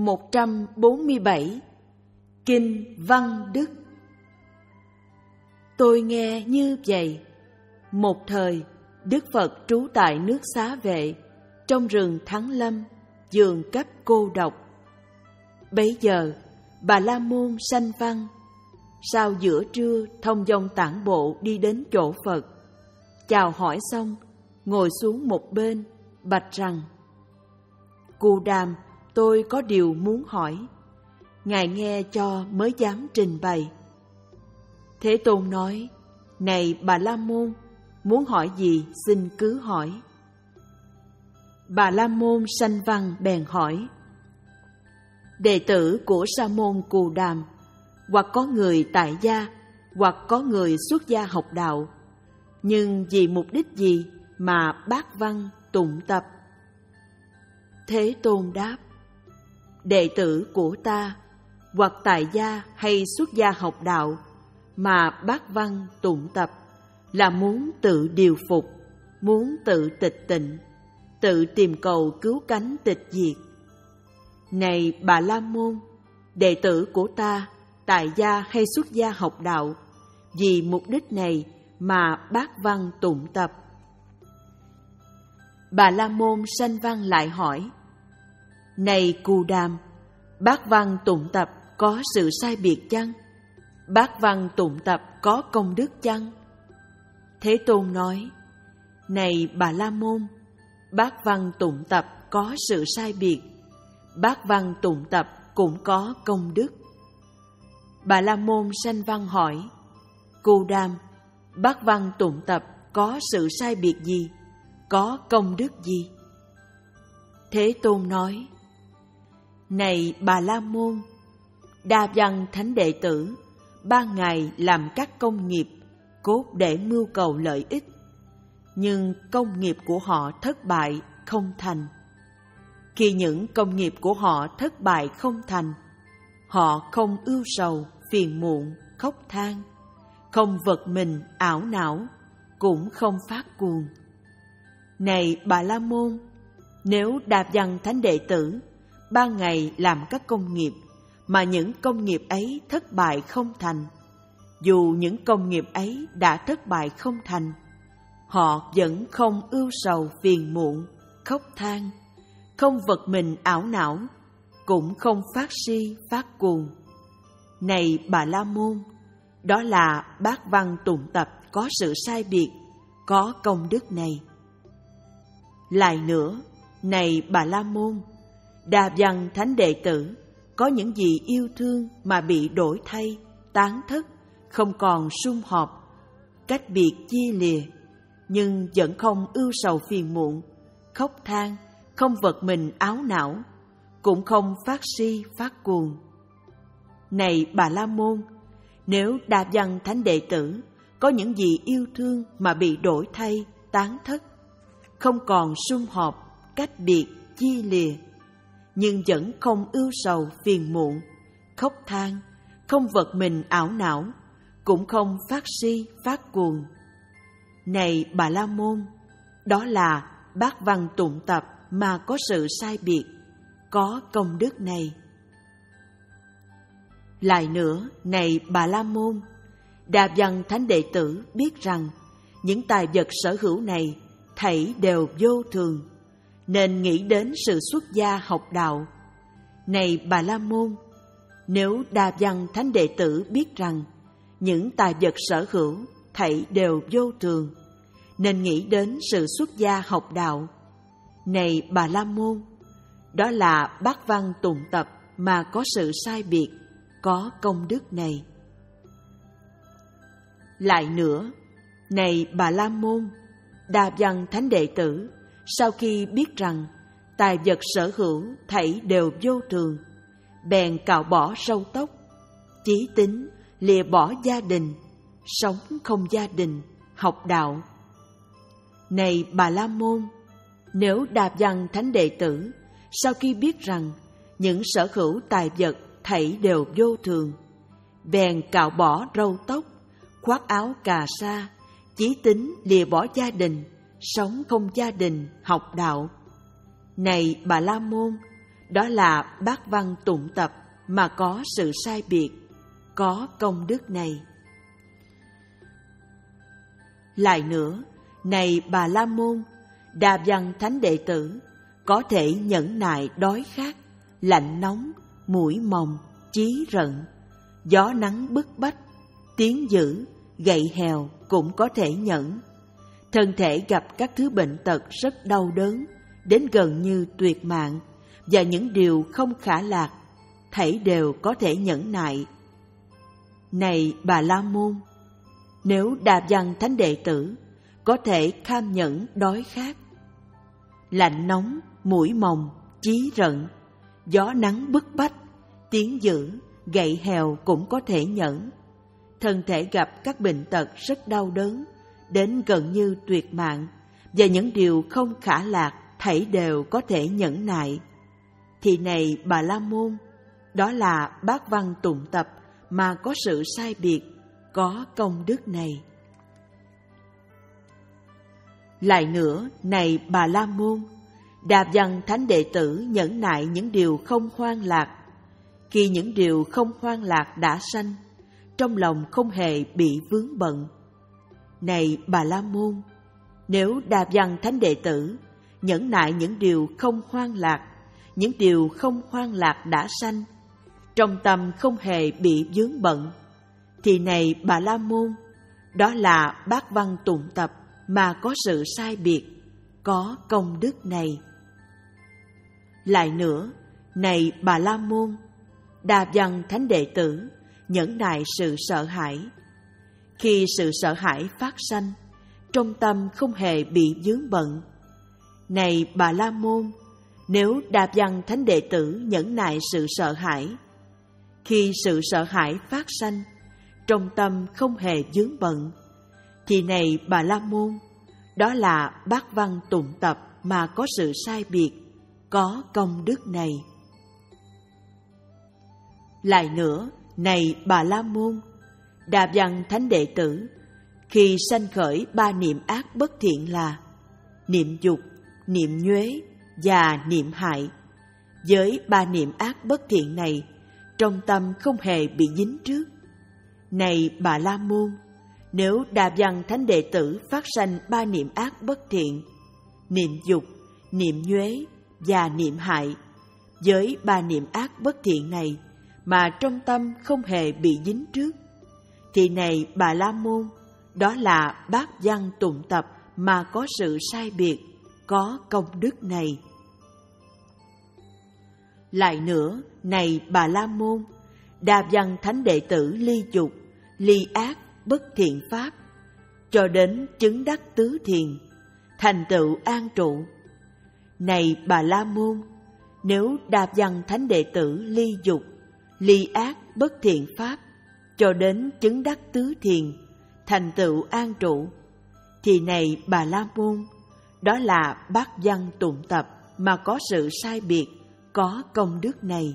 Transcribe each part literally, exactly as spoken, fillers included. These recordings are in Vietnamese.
một trăm bốn mươi bảy. Kinh Văn Đức. Tôi nghe như vậy. Một thời, Đức Phật trú tại nước Xá Vệ, trong rừng Thắng Lâm, giường cấp cô độc. Bấy giờ, Bà La Môn sanh văn, sau giữa trưa thông dong tản bộ đi đến chỗ Phật. Chào hỏi xong, ngồi xuống một bên, bạch rằng: Cù Đàm, tôi có điều muốn hỏi. Ngài nghe cho mới dám trình bày. Thế Tôn nói: Này Bà La Môn, muốn hỏi gì xin cứ hỏi. Bà La Môn sanh văn bèn hỏi: Đệ tử của Sa môn Cù Đàm, hoặc có người tại gia, hoặc có người xuất gia học đạo, nhưng vì mục đích gì mà bác văn tụng tập? Thế Tôn đáp: Đệ tử của ta, hoặc tại gia hay xuất gia học đạo, mà bác văn tụng tập là muốn tự điều phục, muốn tự tịch tịnh, tự tìm cầu cứu cánh tịch diệt. Này Bà La Môn, đệ tử của ta, tại gia hay xuất gia học đạo, vì mục đích này mà bác văn tụng tập. Bà La Môn sanh văn lại hỏi: Này Cù Đàm, bác văn tụng tập có sự sai biệt chăng? Bác văn tụng tập có công đức chăng? Thế Tôn nói: Này Bà La Môn, bác văn tụng tập có sự sai biệt, bác văn tụng tập cũng có công đức. Bà La Môn sanh văn hỏi: Cù Đàm, bác văn tụng tập có sự sai biệt gì, có công đức gì? Thế Tôn nói: Này Bà La Môn, đa văn thánh đệ tử ban ngày làm các công nghiệp cốt để mưu cầu lợi ích, nhưng công nghiệp của họ thất bại không thành. Khi những công nghiệp của họ thất bại không thành, họ không ưu sầu, phiền muộn, khóc than, không vật mình ảo não, cũng không phát cuồng. Này Bà La Môn, nếu đa văn thánh đệ tử ban ngày làm các công nghiệp mà những công nghiệp ấy thất bại không thành, dù những công nghiệp ấy đã thất bại không thành, họ vẫn không ưu sầu phiền muộn, khóc than, không vật mình ảo não, cũng không phát si phát cuồng. Này Bà La Môn, đó là bác văn tụng tập có sự sai biệt, có công đức này. Lại nữa, này Bà La Môn, đa văn thánh đệ tử có những gì yêu thương mà bị đổi thay, tán thất, không còn sum họp, cách biệt chia lìa, nhưng vẫn không ưu sầu phiền muộn, khóc than, không vật mình áo não, cũng không phát si phát cuồng. Này Bà La Môn, nếu đa văn thánh đệ tử có những gì yêu thương mà bị đổi thay, tán thất, không còn sum họp, cách biệt, chia lìa, nhưng vẫn không ưu sầu phiền muộn, khóc than, không vật mình ảo não, cũng không phát si phát cuồng. Này Bà La Môn, đó là bác văn tụng tập mà có sự sai biệt, có công đức này. Lại nữa, này Bà La Môn, đa văn thánh đệ tử biết rằng những tài vật sở hữu này thảy đều vô thường, nên nghĩ đến sự xuất gia học đạo. Này Bà La Môn, nếu đa văn thánh đệ tử biết rằng những tài vật sở hữu thảy đều vô thường, nên nghĩ đến sự xuất gia học đạo. Này Bà La Môn, đó là bác văn tụng tập mà có sự sai biệt, có công đức này. Lại nữa, này Bà La Môn, đa văn thánh đệ tử sau khi biết rằng tài vật sở hữu thảy đều vô thường, bèn cạo bỏ râu tóc, chí tín lìa bỏ gia đình, sống không gia đình, học đạo. Này Bà La Môn, nếu đa văn thánh đệ tử sau khi biết rằng những sở hữu tài vật thảy đều vô thường, bèn cạo bỏ râu tóc, khoác áo cà sa, chí tín lìa bỏ gia đình, sống không gia đình, học đạo. Này Bà La Môn, đó là bát văn tụng tập mà có sự sai biệt, có công đức này. Lại nữa, này Bà La Môn, Đà Văn thánh đệ tử có thể nhẫn nại đói khát, lạnh nóng, mũi mồng, chí rận, gió nắng bức bách, tiếng dữ, gậy hèo cũng có thể nhẫn. Thân thể gặp các thứ bệnh tật rất đau đớn, đến gần như tuyệt mạng, và những điều không khả lạc, thảy đều có thể nhẫn nại. Này Bà La Môn, nếu Đà Văn thánh đệ tử có thể kham nhẫn đói khát, lạnh nóng, mũi mồng, chí rận, gió nắng bức bách, tiếng dữ, gậy hèo cũng có thể nhẫn. Thân thể gặp các bệnh tật rất đau đớn, đến gần như tuyệt mạng, và những điều không khả lạc, thảy đều có thể nhẫn nại. Thì này Bà La Môn, đó là bát văn tụng tập mà có sự sai biệt, có công đức này. Lại nữa, này Bà La Môn, Đà Văn thánh đệ tử nhẫn nại những điều không hoan lạc. Khi những điều không hoan lạc đã sanh, trong lòng không hề bị vướng bận. Này Bà La Môn, nếu Đà Văn thánh đệ tử nhẫn nại những điều không hoan lạc, những điều không hoan lạc đã sanh, trong tâm không hề bị vướng bận, thì này Bà La Môn, đó là bát văn tụng tập mà có sự sai biệt, có công đức này. Lại nữa, này Bà La Môn, Đà Văn thánh đệ tử nhẫn nại sự sợ hãi. Khi sự sợ hãi phát sanh, trong tâm không hề bị vướng bận. Này Bà La Môn, nếu Đà Văn thánh đệ tử nhẫn nại sự sợ hãi, khi sự sợ hãi phát sanh, trong tâm không hề vướng bận, thì này Bà La Môn, đó là bát văn tụng tập mà có sự sai biệt, có công đức này. Lại nữa, này Bà La Môn, Đà Văn thánh đệ tử khi sanh khởi ba niệm ác bất thiện là niệm dục, niệm nhuế và niệm hại. Với ba niệm ác bất thiện này, trong tâm không hề bị dính trước. Này Bà La Môn, nếu Đà Văn thánh đệ tử phát sanh ba niệm ác bất thiện, niệm dục, niệm nhuế và niệm hại, với ba niệm ác bất thiện này mà trong tâm không hề bị dính trước, thì này Bà La Môn, đó là bát văn tụng tập mà có sự sai biệt, có công đức này. Lại nữa, này Bà La Môn, Đà Văn thánh đệ tử ly dục, ly ác, bất thiện pháp, cho đến chứng đắc tứ thiền, thành tựu an trụ. Này Bà La Môn, nếu Đà Văn thánh đệ tử ly dục, ly ác, bất thiện pháp, cho đến chứng đắc tứ thiền, thành tựu an trụ, thì này Bà La Môn, đó là bát văn tụng tập mà có sự sai biệt, có công đức này.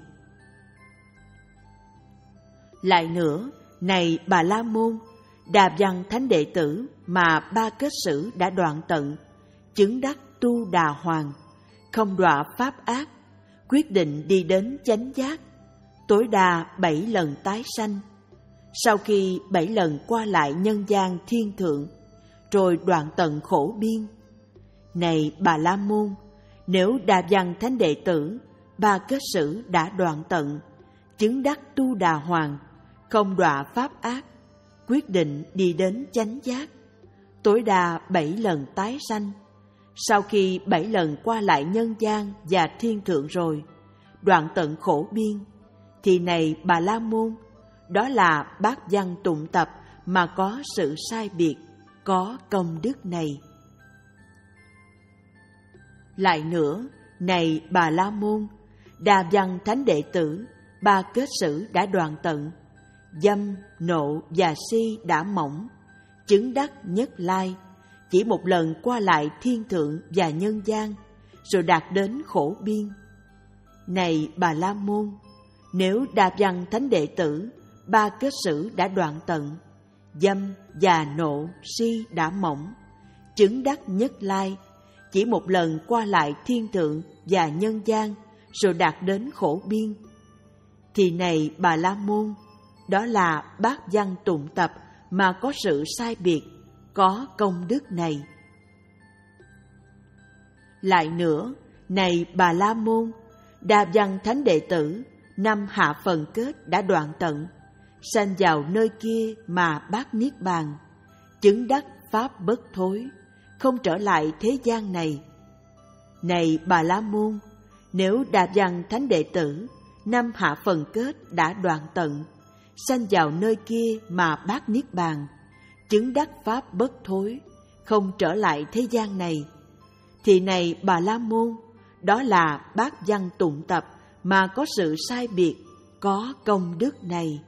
Lại nữa, này Bà La Môn, Đà Văn thánh đệ tử mà ba kết sử đã đoạn tận, chứng đắc tu đà hoàng, không đọa pháp ác, quyết định đi đến chánh giác, tối đa bảy lần tái sanh. Sau khi bảy lần qua lại nhân gian thiên thượng, rồi đoạn tận khổ biên. Này Bà La Môn, nếu Đà Văn thánh đệ tử ba kết sử đã đoạn tận, chứng đắc tu đà hoàng, không đọa pháp ác, quyết định đi đến chánh giác, tối đa bảy lần tái sanh. Sau khi bảy lần qua lại nhân gian và thiên thượng rồi, đoạn tận khổ biên, thì này Bà La Môn, đó là bát văn tụng tập mà có sự sai biệt, có công đức này. Lại nữa, này Bà La Môn, Đà Văn thánh đệ tử ba kết sử đã đoạn tận, dâm, nộ và si đã mỏng, chứng đắc nhất lai, chỉ một lần qua lại thiên thượng và nhân gian, rồi đạt đến khổ biên. Này Bà La Môn, nếu Đà Văn thánh đệ tử ba kết sử đã đoạn tận, dâm và nộ si đã mỏng, chứng đắc nhất lai, chỉ một lần qua lại thiên thượng và nhân gian, rồi đạt đến khổ biên. Thì này Bà La Môn, đó là bát văn tụng tập mà có sự sai biệt, có công đức này. Lại nữa, này Bà La Môn, đa văn thánh đệ tử, năm hạ phần kết đã đoạn tận, sanh vào nơi kia mà bác niết bàn, chứng đắc pháp bất thối, không trở lại thế gian này. Này Bà La Môn, nếu đa văn thánh đệ tử, năm hạ phần kết đã đoạn tận, sanh vào nơi kia mà bác niết bàn, chứng đắc pháp bất thối, không trở lại thế gian này. Thì này Bà La Môn, đó là bát văn tụng tập mà có sự sai biệt, có công đức này.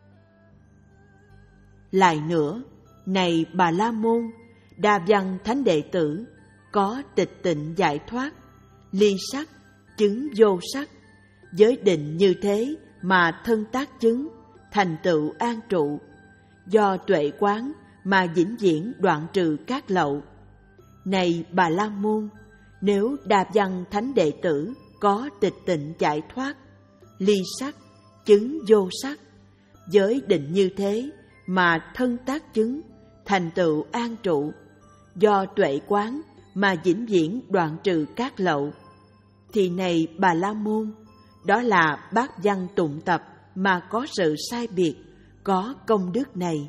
Lại nữa, này Bà La Môn, đa văn thánh đệ tử, có tịch tịnh giải thoát, ly sắc, chứng vô sắc, giới định như thế mà thân tác chứng, thành tựu an trụ, do tuệ quán mà vĩnh viễn đoạn trừ các lậu. Này Bà La Môn, nếu đa văn thánh đệ tử có tịch tịnh giải thoát, ly sắc, chứng vô sắc, giới định như thế mà thân tác chứng, thành tựu an trụ, do tuệ quán mà vĩnh viễn đoạn trừ các lậu. Thì này Bà La Môn, đó là bát văn tụng tập mà có sự sai biệt, có công đức này.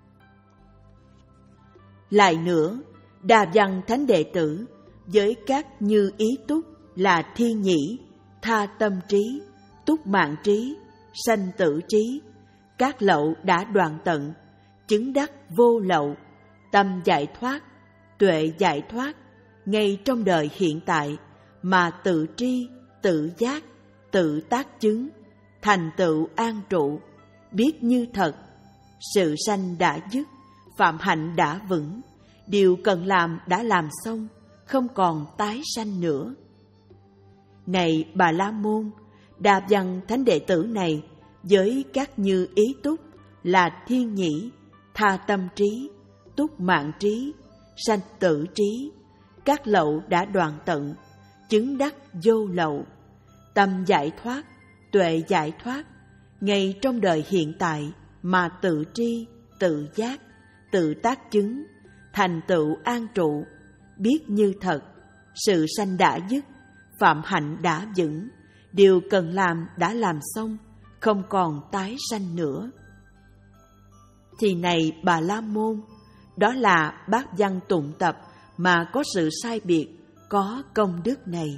Lại nữa, đa văn thánh đệ tử với các như ý túc là thiên nhĩ, tha tâm trí, túc mạng trí, sanh tử trí, các lậu đã đoạn tận, chứng đắc vô lậu, tâm giải thoát, tuệ giải thoát, ngay trong đời hiện tại mà tự tri, tự giác, tự tác chứng, thành tựu an trụ, biết như thật, sự sanh đã dứt, phạm hạnh đã vững, điều cần làm đã làm xong, không còn tái sanh nữa. Này Bà La Môn, đa văn thánh đệ tử này với các như ý túc là thiên nhĩ, tha tâm trí, túc mạng trí, sanh tử trí, các lậu đã đoạn tận, chứng đắc vô lậu, tâm giải thoát, tuệ giải thoát, ngay trong đời hiện tại mà tự tri, tự giác, tự tác chứng, thành tựu an trụ, biết như thật, sự sanh đã dứt, phạm hạnh đã vững, điều cần làm đã làm xong, không còn tái sanh nữa. Thì này Bà La Môn, đó là bát văn tụng tập mà có sự sai biệt, có công đức này.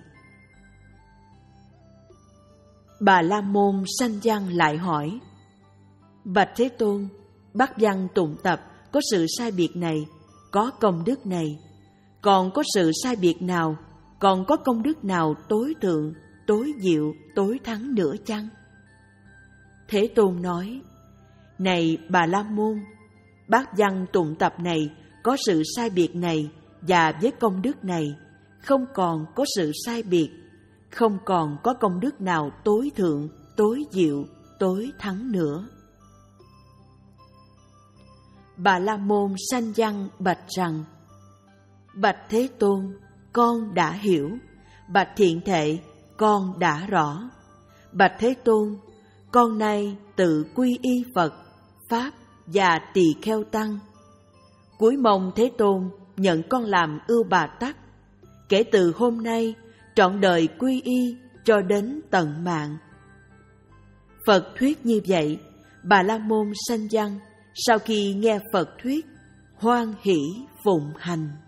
Bà La Môn sanh văn lại hỏi: Bạch Thế Tôn, bát văn tụng tập có sự sai biệt này, có công đức này, còn có sự sai biệt nào, còn có công đức nào tối thượng, tối diệu, tối thắng nữa chăng? Thế Tôn nói: Này Bà La Môn, bát văn tụng tập này có sự sai biệt này và với công đức này, không còn có sự sai biệt, không còn có công đức nào tối thượng, tối diệu, tối thắng nữa. Bà La Môn sanh văn bạch rằng: Bạch Thế Tôn, con đã hiểu. Bạch Thiện Thệ, con đã rõ. Bạch Thế Tôn, con nay tự quy y Phật, Pháp và Tỳ Kheo Tăng. Cúi mong Thế Tôn nhận con làm ưu Bà Tắc. Kể từ hôm nay, trọn đời quy y cho đến tận mạng. Phật thuyết như vậy, Bà La Môn sanh văn sau khi nghe Phật thuyết, hoan hỷ phụng hành.